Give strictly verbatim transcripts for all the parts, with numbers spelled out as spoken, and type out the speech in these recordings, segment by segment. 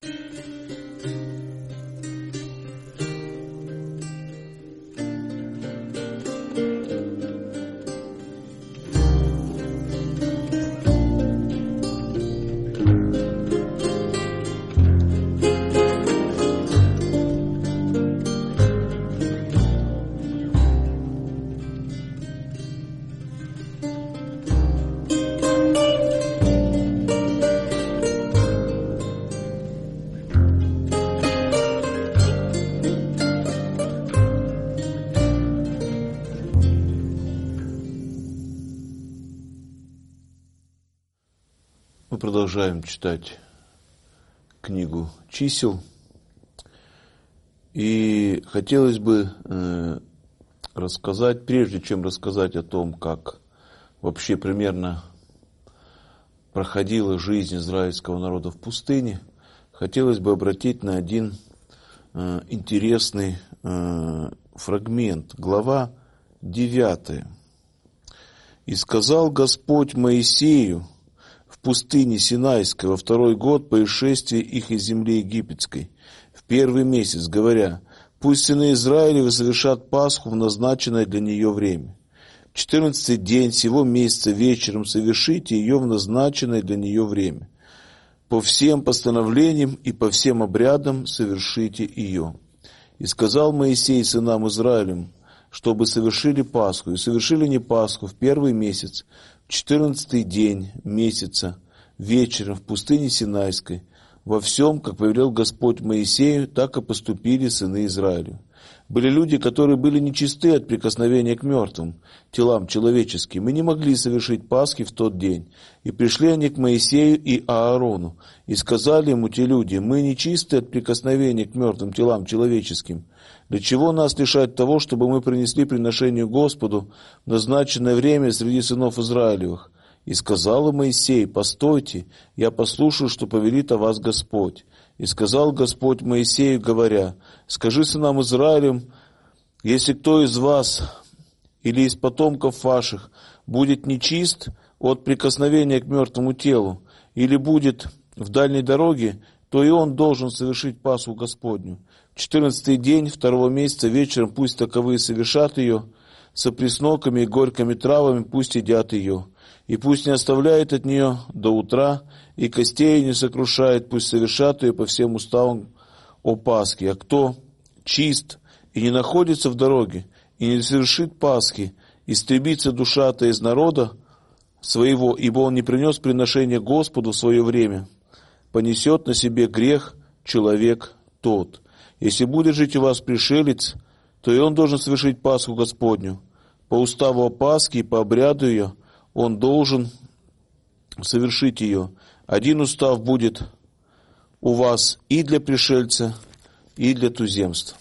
Мы продолжаем читать книгу чисел. И хотелось бы э, рассказать, прежде чем рассказать о том, как вообще примерно проходила жизнь израильского народа в пустыне, хотелось бы обратить на один э, интересный э, фрагмент. Глава девятая. «И сказал Господь Моисею в пустыне Синайской во второй год по исшествии их из земли египетской, в первый месяц, говоря, пусть сыны Израилевы совершат Пасху в назначенное для нее время. В четырнадцатый день сего месяца вечером совершите ее в назначенное для нее время. По всем постановлениям и по всем обрядам совершите ее. И сказал Моисей сынам Израилевым, чтобы совершили Пасху, и совершили не Пасху в первый месяц, в четырнадцатый день месяца, вечером в пустыне Синайской, во всем, как повелел Господь Моисею, так и поступили сыны Израилю. Были люди, которые были нечисты от прикосновения к мертвым, телам человеческим, и не могли совершить Пасхи в тот день. И пришли они к Моисею и Аарону, и сказали ему те люди, мы нечисты от прикосновения к мертвым телам человеческим. Для чего нас лишать того, чтобы мы принесли приношение Господу в назначенное время среди сынов Израилевых? И сказал им Моисей, постойте, я послушаю, что повелит о вас Господь. И сказал Господь Моисею, говоря, скажи сынам Израилем, если кто из вас или из потомков ваших будет нечист от прикосновения к мертвому телу, или будет в дальней дороге, то и он должен совершить Пасху Господню. В четырнадцатый день второго месяца вечером пусть таковые совершат ее, со пресноками и горькими травами пусть едят ее, и пусть не оставляет от нее до утра, и костей не сокрушает, пусть совершат ее по всем уставам о Пасхе. А кто чист и не находится в дороге, и не совершит Пасхи, истребится душа-то из народа своего, ибо он не принес приношение Господу в свое время, понесет на себе грех человек тот. Если будет жить у вас пришелец, то и он должен совершить Пасху Господню. По уставу о Пасхе и по обряду ее он должен совершить ее. Один устав будет у вас и для пришельца, и для туземства».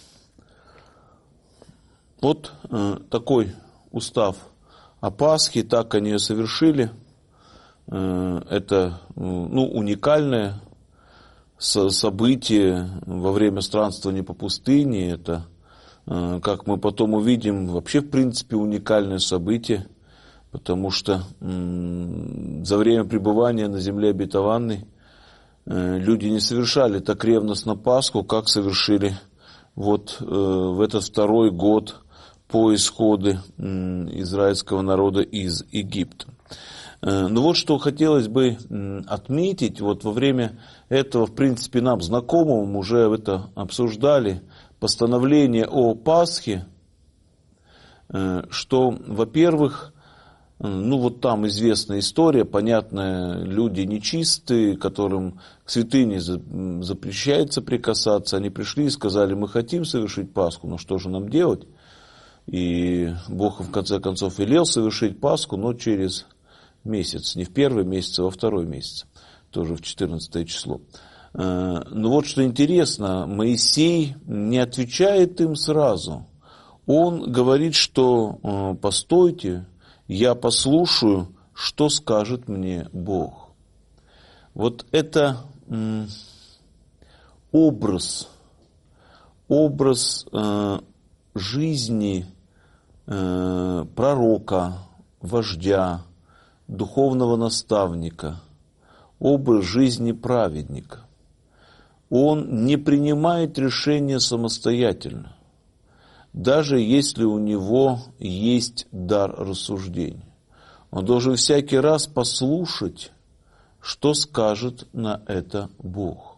Вот э, такой устав о Пасхе, так они ее совершили. Э, это э, ну, уникальное событие во время странствования по пустыне. Это, э, как мы потом увидим, вообще в принципе уникальное событие, потому что э, за время пребывания на земле обетованной э, люди не совершали так ревностно Пасху, как совершили вот э, в этот второй год по исходу э, израильского народа из Египта. Э, но вот что хотелось бы э, отметить, вот во время этого, в принципе, нам знакомого, мы уже это обсуждали, постановление о Пасхе, э, что, во-первых, ну вот там известная история, понятная, люди нечистые, которым к святыне запрещается прикасаться, они пришли и сказали, мы хотим совершить Пасху, но что же нам делать? И Бог в конце концов велел совершить Пасху, но через месяц, не в первый месяц, а во второй месяц, тоже в четырнадцатое число. Но вот что интересно, Моисей не отвечает им сразу. Он говорит, что постойте, я послушаю, что скажет мне Бог. Вот это м, образ, образ э, жизни э, пророка, вождя, духовного наставника, образ жизни праведника. он не принимает решения самостоятельно, даже если у него есть дар рассуждения. Он должен всякий раз послушать, что скажет на это Бог.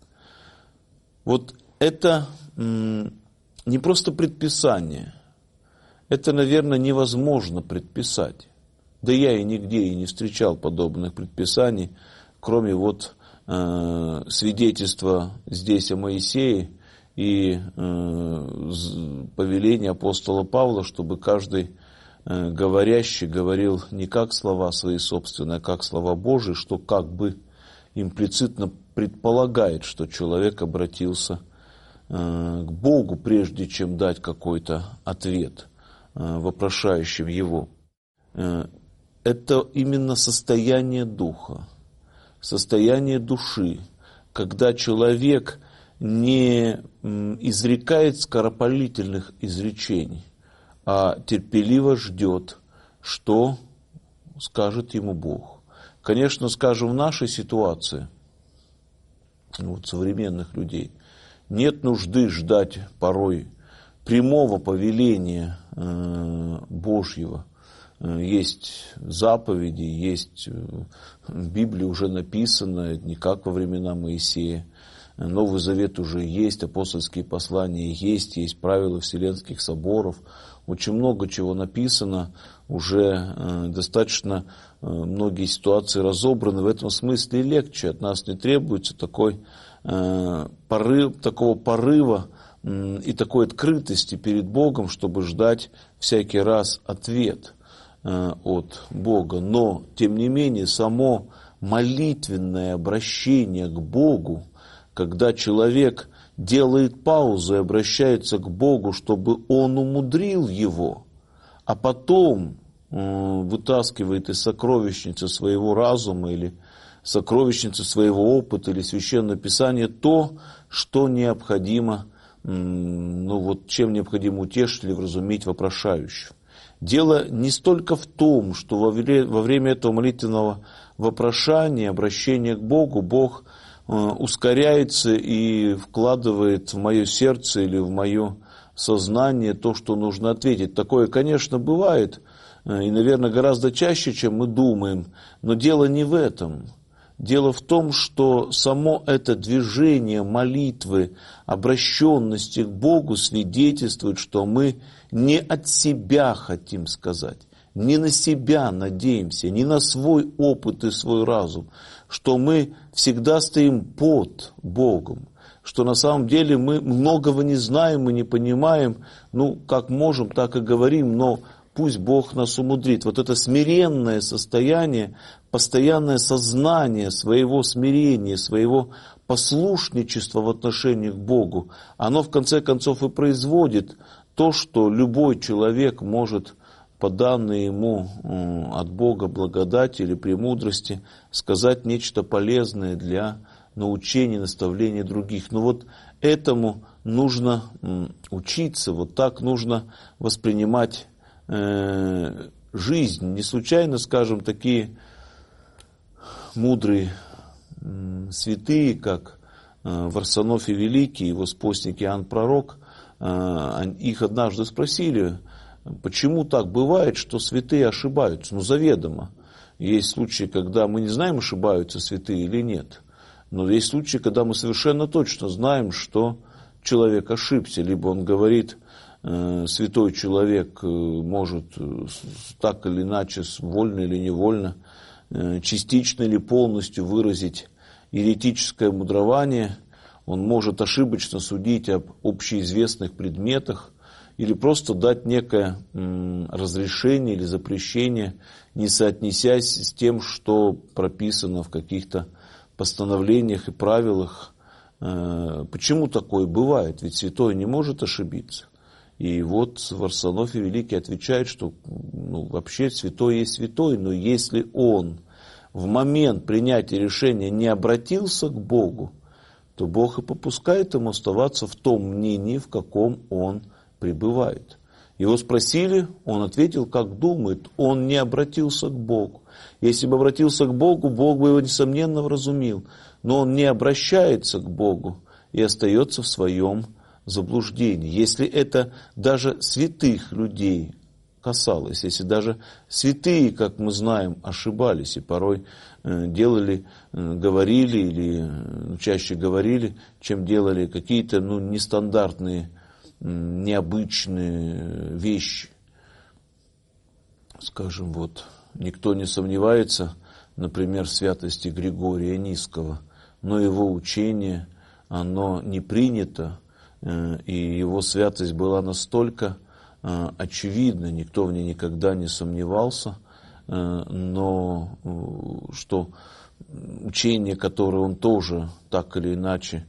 Вот это не просто предписание, это, наверное, невозможно предписать. Да я и нигде и не встречал подобных предписаний, кроме вот э, свидетельства здесь о Моисее и э, повеления апостола Павла, чтобы каждый э, говорящий говорил не как слова свои собственные, а как слова Божии, что как бы имплицитно предполагает, что человек обратился э, к Богу, прежде чем дать какой-то ответ э, вопрошающим его. Э, это именно состояние духа, состояние души, когда человек не изрекает скоропалительных изречений, а терпеливо ждет, что скажет ему Бог. Конечно, скажем, в нашей ситуации, вот, современных людей, нет нужды ждать порой прямого повеления э, Божьего. Есть заповеди, есть в Библии уже написано, не как во времена Моисея. Новый Завет уже есть, апостольские послания есть, есть правила Вселенских соборов. Очень много чего написано, уже достаточно многие ситуации разобраны. В этом смысле легче. От нас не требуется такой порыв, такого порыва и такой открытости перед Богом, чтобы ждать всякий раз ответ от Бога. Но, тем не менее, само молитвенное обращение к Богу, когда человек делает паузу и обращается к Богу, чтобы Он умудрил его, а потом э, вытаскивает из сокровищницы своего разума или сокровищницы своего опыта или Священного Писания то, что необходимо, э, ну вот чем необходимо утешить или вразумить вопрошающего. Дело не столько в том, что во время этого молитвенного вопрошания, обращения к Богу, Бог ускоряется и вкладывает в мое сердце или в мое сознание то, что нужно ответить. Такое, конечно, бывает, и, наверное, гораздо чаще, чем мы думаем, но дело не в этом. Дело в том, что само это движение молитвы, обращенности к Богу свидетельствует, что мы не от себя хотим сказать, не на себя надеемся, не на свой опыт и свой разум, что мы всегда стоим под Богом, что на самом деле мы многого не знаем и не понимаем, ну, как можем, так и говорим, но пусть Бог нас умудрит. Вот это смиренное состояние, постоянное сознание своего смирения, своего послушничества в отношении к Богу, оно в конце концов и производит то, что любой человек может, по данной ему от Бога благодати или премудрости, сказать нечто полезное для научения, наставления других. Но вот этому нужно учиться, вот так нужно воспринимать жизнь. Не случайно, скажем, такие мудрые святые, как Варсонофий Великий, его спостник Иоанн Пророк, их однажды спросили, почему так бывает, что святые ошибаются? Ну, заведомо. Есть случаи, когда мы не знаем, ошибаются святые или нет. Но есть случаи, когда мы совершенно точно знаем, что человек ошибся. Либо он говорит, святой человек может так или иначе, вольно или невольно, частично или полностью выразить еретическое мудрование. Он может ошибочно судить об общеизвестных предметах или просто дать некое разрешение или запрещение, не соотнесясь с тем, что прописано в каких-то постановлениях и правилах. Почему такое бывает? Ведь святой не может ошибиться. И вот Варсонофий Великий отвечает, что ну, вообще святой есть святой, но если он в момент принятия решения не обратился к Богу, то Бог и попускает ему оставаться в том мнении, в каком он пребывает. Его спросили, он ответил, как думает, он не обратился к Богу. Если бы обратился к Богу, Бог бы его, несомненно, вразумил. Но он не обращается к Богу, и остается в своем заблуждении. Если это даже святых людей касалось, если даже святые, как мы знаем, ошибались и порой делали, говорили или чаще говорили, чем делали какие-то ну, нестандартные, необычные вещи. Скажем, вот, никто не сомневается, например, в святости Григория Нисского, но его учение, оно не принято, и его святость была настолько очевидна, никто в ней никогда не сомневался, но что учение, которое он тоже так или иначе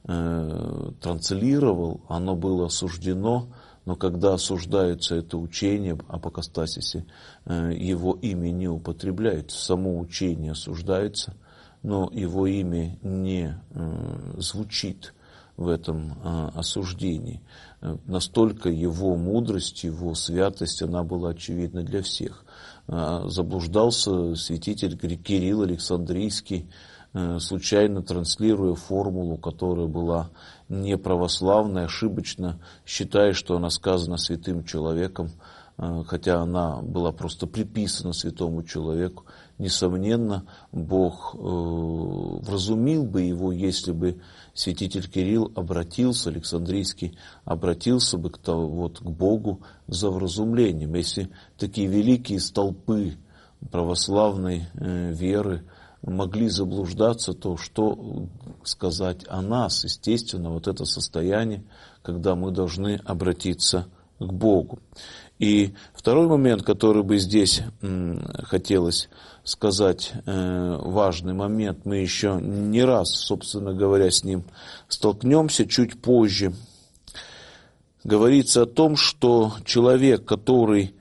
транслировал, оно было осуждено, но когда осуждается это учение об апокастасисе, его имя не употребляется, само учение осуждается, но его имя не звучит в этом осуждении. Настолько его мудрость, его святость, она была очевидна для всех. Заблуждался святитель Кирилл Александрийский, случайно транслируя формулу, которая была неправославная, ошибочно, считая, что она сказана святым человеком, хотя она была просто приписана святому человеку. Несомненно, Бог вразумил бы его, если бы святитель Кирилл обратился, Александрийский, обратился бы к, вот, к Богу за вразумлением. Если такие великие столпы православной веры могли заблуждаться, то что сказать о нас? Естественно, вот это состояние, когда мы должны обратиться к Богу. И второй момент, который бы здесь хотелось сказать, важный момент, мы еще не раз, собственно говоря, с ним столкнемся чуть позже. Говорится о том, что человек, который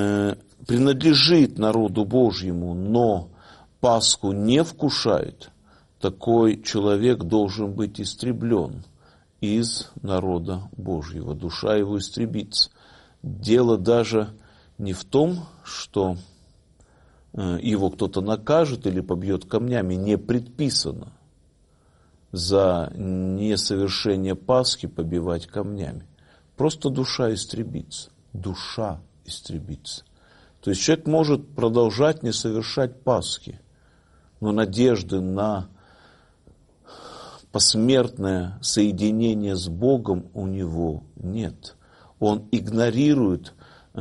принадлежит народу Божьему, но Пасху не вкушает, такой человек должен быть истреблен из народа Божьего, душа его истребится. Дело даже не в том, что его кто-то накажет или побьет камнями, не предписано за несовершение Пасхи побивать камнями. Просто душа истребится, душа истребится. То есть человек может продолжать не совершать Пасхи, но надежды на посмертное соединение с Богом у него нет. Он игнорирует,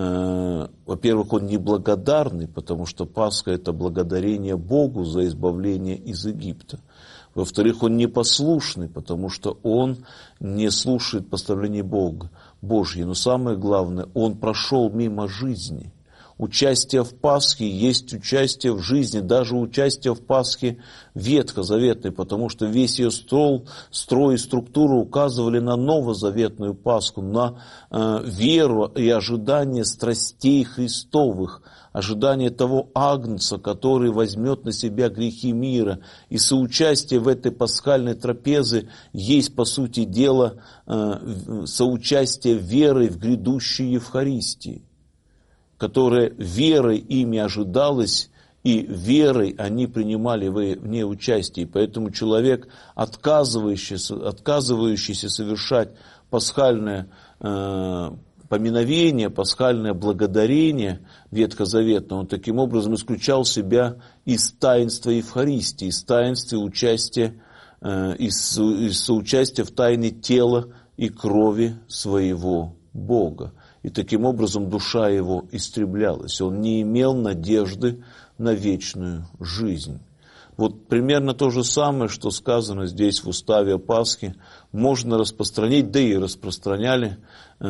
э, во-первых, он неблагодарный, потому что Пасха – это благодарение Богу за избавление из Египта. Во-вторых, он непослушный, потому что он не слушает постановлений Бога, Божьи. Но самое главное, он прошел мимо жизни. Участие в Пасхе есть участие в жизни, даже участие в Пасхе ветхозаветной, потому что весь ее строй, строй и структура указывали на новозаветную Пасху, на э, веру и ожидание страстей Христовых, ожидание того Агнца, который возьмет на себя грехи мира. И соучастие в этой пасхальной трапезе есть, по сути дела, э, соучастие веры в грядущей Евхаристии, которое верой ими ожидалось, и верой они принимали в ней участие. И поэтому человек, отказывающийся, отказывающийся совершать пасхальное э, поминовение, пасхальное благодарение ветхозаветное, он таким образом исключал себя из таинства Евхаристии, из таинства участия, э, из, из соучастия в тайне тела и крови своего Бога. И таким образом душа его истреблялась. Он не имел надежды на вечную жизнь. Вот примерно то же самое, что сказано здесь в уставе о Пасхе, можно распространить, да и распространяли,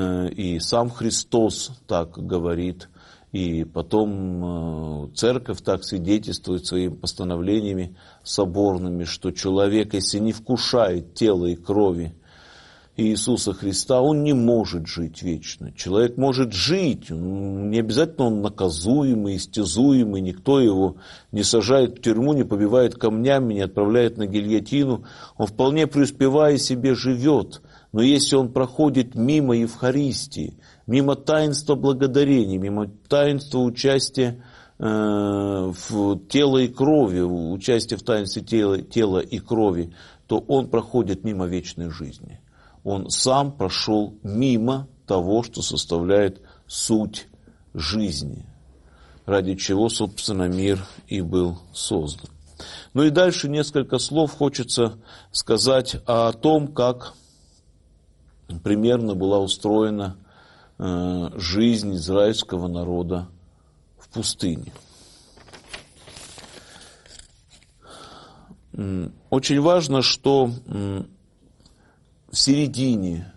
и сам Христос так говорит, и потом церковь так свидетельствует своими постановлениями соборными, что человек, если не вкушает тела и крови Иисуса Христа, он не может жить вечно. Человек может жить, не обязательно он наказуемый, истязуемый, никто его не сажает в тюрьму, не побивает камнями, не отправляет на гильотину. Он вполне преуспевая себе живет. Но если он проходит мимо Евхаристии, мимо таинства благодарения, мимо таинства участия э, в теле и крови, участия в таинстве тела, тела и крови, то он проходит мимо вечной жизни. Он сам прошел мимо того, что составляет суть жизни, ради чего, собственно, мир и был создан. Ну и дальше несколько слов хочется сказать о том, как примерно была устроена э, жизнь израильского народа в пустыне. Очень важно, что в середине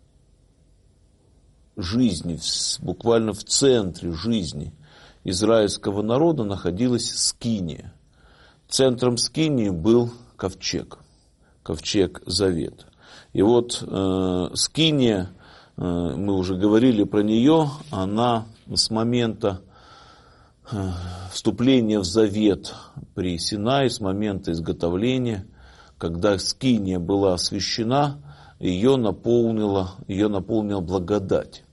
жизни, буквально в центре жизни израильского народа находилась скиния. Центром скинии был ковчег, ковчег Завета. И вот э, скиния, э, мы уже говорили про нее, она с момента э, вступления в завет при Синае, с момента изготовления, когда скиния была освящена, ее наполнила, ее наполнила благодать.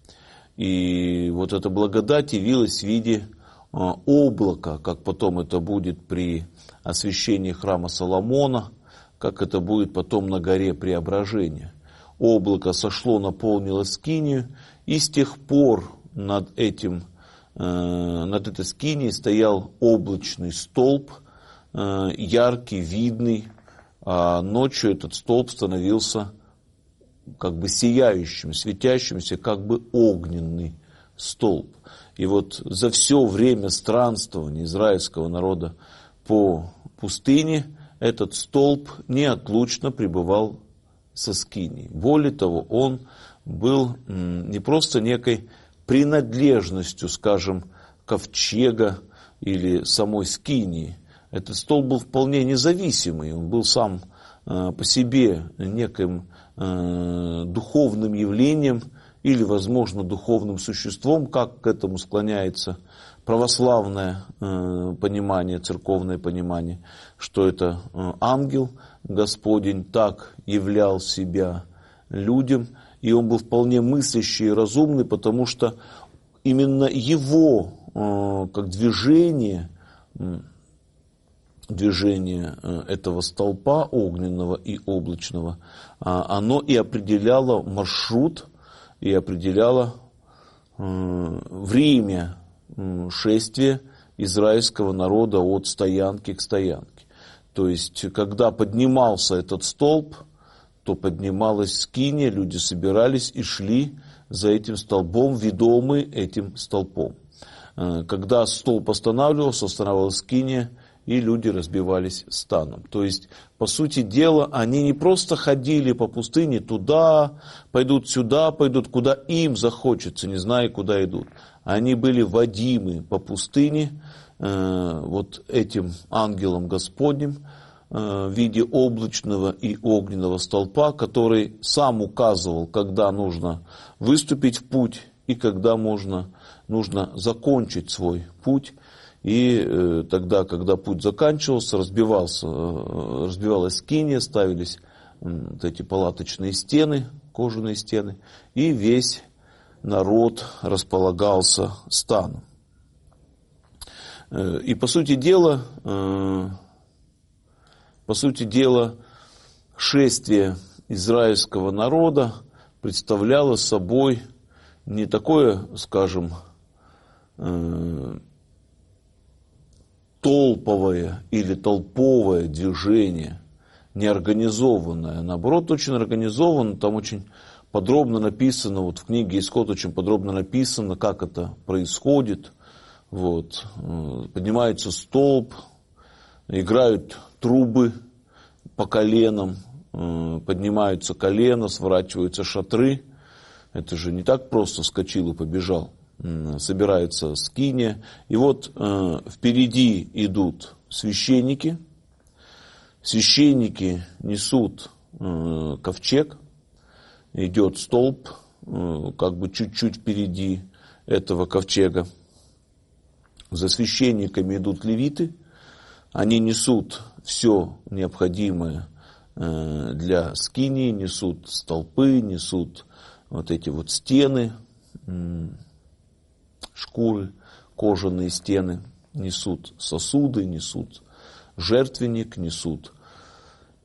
И вот эта благодать явилась в виде э, облака, как потом это будет при освящении храма Соломона, как это будет потом на горе Преображения. Облако сошло, наполнило скинию, и с тех пор над этим, э, над этой скинией стоял облачный столб, э, яркий, видный, а ночью этот столб становился как бы сияющим, светящимся, как бы огненный столб. И вот за все время странствования израильского народа по пустыне этот столб неотлучно пребывал со скинией. Более того, он был не просто некой принадлежностью, скажем, ковчега или самой скинии. Этот столб был вполне независимый, он был сам по себе неким духовным явлением или, возможно, духовным существом, как к этому склоняется православное э, понимание, церковное понимание, что это э, ангел Господень так являл себя людям, и он был вполне мыслящий и разумный, потому что именно его э, как движение, э, движение э, этого столпа огненного и облачного, э, оно и определяло маршрут, и определяло э, время шествие израильского народа от стоянки к стоянке. То есть, когда поднимался этот столб, то поднималась скиния, люди собирались и шли за этим столбом, ведомые этим столпом. Когда столб останавливался, останавливалась скиния, и люди разбивались станом. То есть, по сути дела, они не просто ходили по пустыне туда, пойдут сюда, пойдут куда им захочется, не зная, куда идут. Они были водимы по пустыне э, вот этим ангелом Господним э, в виде облачного и огненного столпа, который сам указывал, когда нужно выступить в путь и когда можно, нужно закончить свой путь. И э, тогда, когда путь заканчивался, разбивался, э, разбивалась скиния, ставились э, вот эти палаточные стены, кожаные стены, и весь народ располагался станом. Э, и по сути дела, э, по сути дела, шествие израильского народа представляло собой не такое, скажем, э, толповое или толповое движение, неорганизованное. Наоборот, очень организованно, там очень подробно написано, вот в книге «Исход» очень подробно написано, как это происходит. Вот. Поднимается столб, играют трубы по коленам, поднимаются колена, сворачиваются шатры. Это же не так просто вскочил и побежал. Собирается скиния. И вот э, впереди идут священники. Священники несут э, ковчег. Идет столб, э, как бы чуть-чуть впереди этого ковчега. За священниками идут левиты. Они несут все необходимое э, для скинии, несут столпы, несут вот эти вот стены, э, шкуры, кожаные стены, несут сосуды, несут жертвенник, несут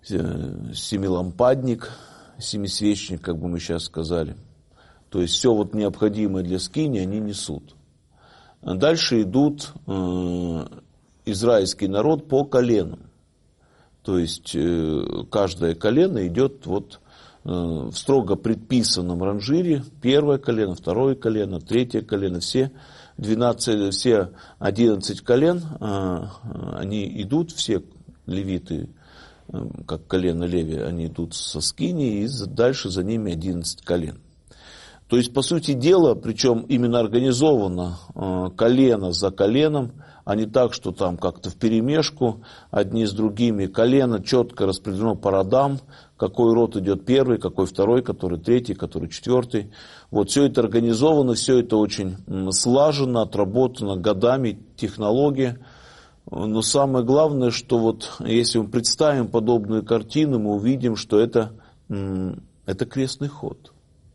семилампадник, семисвечник, как бы мы сейчас сказали. То есть все вот необходимое для скинии они несут. Дальше идут э, израильский народ по коленам. То есть э, каждое колено идет вот э, в строго предписанном ранжире. Первое колено, второе колено, третье колено. Все двенадцать, все одиннадцать колен, э, они идут, все левиты, э, как колено Леви, они идут со скинии, и дальше за ними одиннадцать колен. То есть, по сути дела, причем именно организовано э, колено за коленом, а не так, что там как-то вперемешку, одни с другими. Колено четко распределено по родам, какой род идет первый, какой второй, который третий, который четвертый. Вот все это организовано, все это очень слаженно, отработано годами, технология. Но самое главное, что вот если мы представим подобную картину, мы увидим, что это, это крестный ход.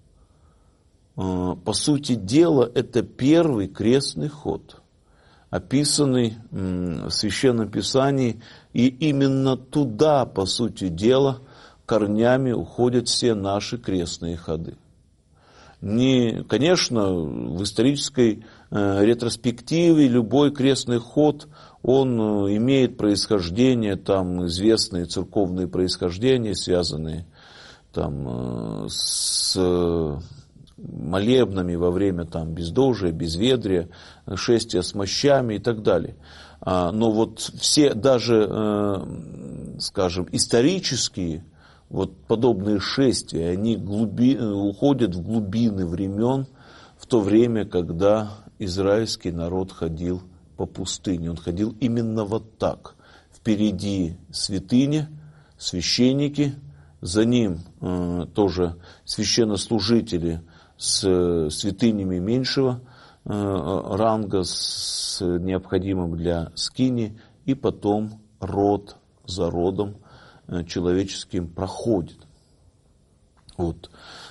По сути дела, это первый крестный ход, описанный в Священном Писании, и именно туда, по сути дела, корнями уходят все наши крестные ходы. Не, конечно, в исторической э, ретроспективе любой крестный ход, он э, имеет происхождение, там известные церковные происхождения, связанные там, э, с э, молебнами во время там, бездожия, безведрия, шествия с мощами и так далее. А, но вот все даже, э, скажем, исторические вот подобные шествия, они глуби, уходят в глубины времен, в то время, когда израильский народ ходил по пустыне. Он ходил именно вот так. Впереди святыня, священники, за ним э, тоже священнослужители с святынями меньшего э, ранга, с необходимым для скинии, и потом род за родом человеческим проходит. Вот.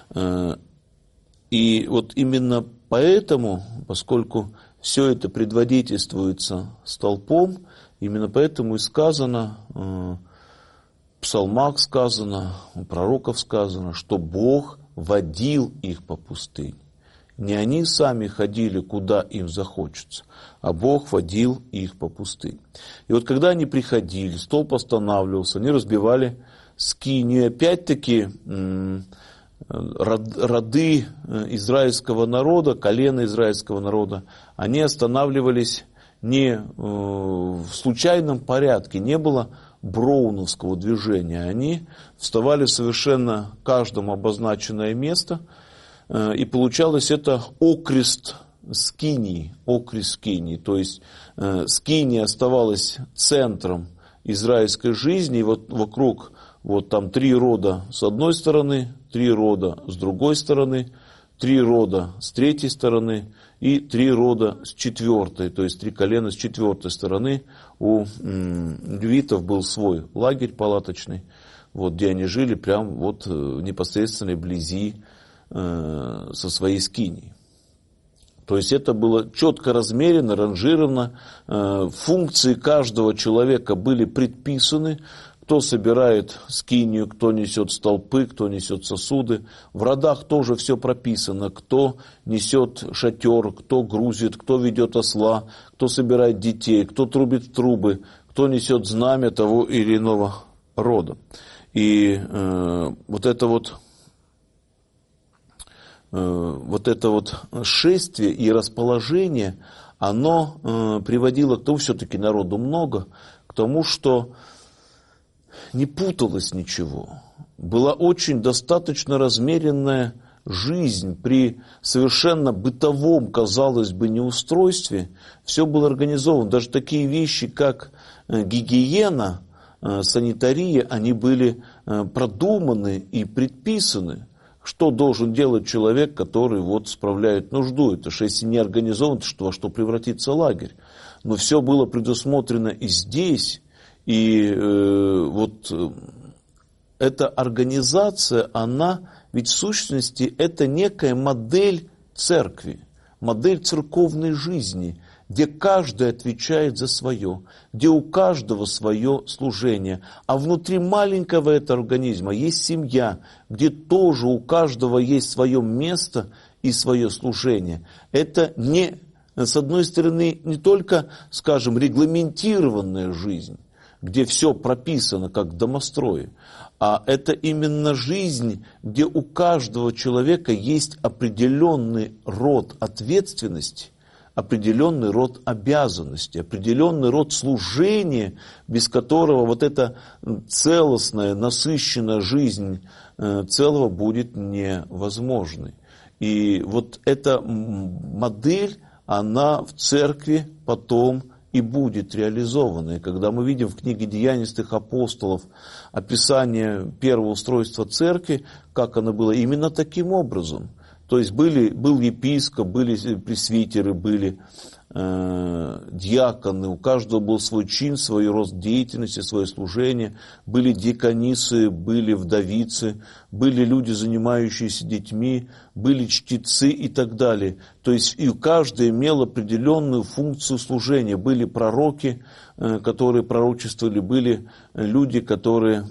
И вот именно поэтому, поскольку все это предводительствуется столпом, именно поэтому и сказано, в псалмах сказано, у пророков сказано, что Бог водил их по пустыне. Не они сами ходили, куда им захочется, а Бог водил их по пустыне. И вот когда они приходили, столб останавливался, они разбивали скинию. Опять-таки роды израильского народа, колена израильского народа, они останавливались не в случайном порядке, не было броуновского движения. Они вставали в совершенно каждом обозначенное место, и получалось это окрест скинии, окрест скинии. То есть э, скиния оставалась центром израильской жизни, и вот вокруг вот там три рода с одной стороны, три рода с другой стороны, три рода с третьей стороны и три рода с четвертой, то есть три колена с четвертой стороны. У м, левитов был свой лагерь палаточный, вот, где они жили прямо вот в непосредственной близи со своей скинией. То есть это было четко размерено, ранжировано, функции каждого человека были предписаны, кто собирает скинию, кто несет столпы, кто несет сосуды. В родах тоже все прописано, кто несет шатер, кто грузит, кто ведет осла, кто собирает детей, кто трубит трубы, кто несет знамя того или иного рода. И э, вот это вот вот это вот шествие и расположение, оно э, приводило к тому, все-таки народу много, к тому, что не путалось ничего. Была очень достаточно размеренная жизнь при совершенно бытовом, казалось бы, неустройстве. Все было организовано. Даже такие вещи, как э, гигиена, э, санитария, они были э, продуманы и предписаны. Что должен делать человек, который вот справляет нужду? Это же если не организован, то во что превратится лагерь? Но все было предусмотрено и здесь. И э, вот эта организация, она ведь в сущности это некая модель церкви, модель церковной жизни. где каждый отвечает за свое, где у каждого свое служение. А внутри маленького этого организма есть семья, где тоже у каждого есть свое место и свое служение. Это не, с одной стороны, не только, скажем, регламентированная жизнь, где все прописано, как в домострое, а это именно жизнь, где у каждого человека есть определенный род ответственности, определенный род обязанностей, определенный род служения, без которого вот эта целостная, насыщенная жизнь целого будет невозможной. И вот эта модель, она в церкви потом и будет реализована. И когда мы видим в книге «Деяний святых апостолов» описание первого устройства церкви, как оно было именно таким образом. То есть были, был епископ, были пресвитеры, были э, диаконы, у каждого был свой чин, свой рост деятельности, свое служение. Были диаконисы, были вдовицы, были люди, занимающиеся детьми, были чтецы и так далее. То есть и каждый имел определенную функцию служения. Были пророки, э, которые пророчествовали, были люди, которые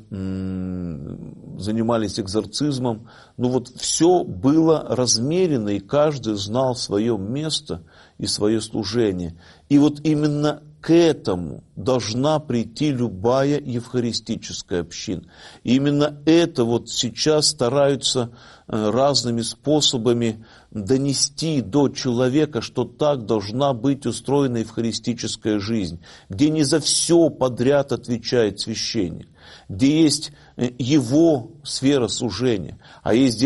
м, занимались экзорцизмом. Ну вот все было размерено, и каждый знал свое место и свое служение. И вот именно к этому должна прийти любая евхаристическая община. И именно это вот сейчас стараются разными способами донести до человека, что так должна быть устроена евхаристическая жизнь, где не за все подряд отвечает священник, где есть его сфера служения, а есть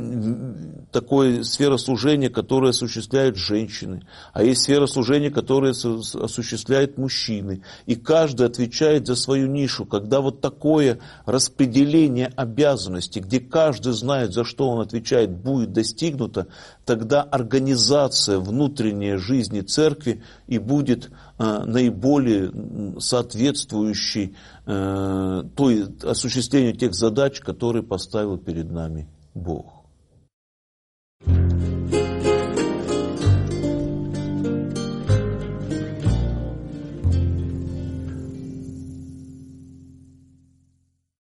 такое сфера служения, которое осуществляют женщины, а есть сфера служения, которое осуществляют мужчины. И каждый отвечает за свою нишу. Когда вот такое распределение обязанностей, где каждый знает, за что он отвечает, будет достигнуто, тогда организация внутренней жизни церкви и будет э, наиболее соответствующей э, той, осуществлению тех задач, которые поставил перед нами Бог.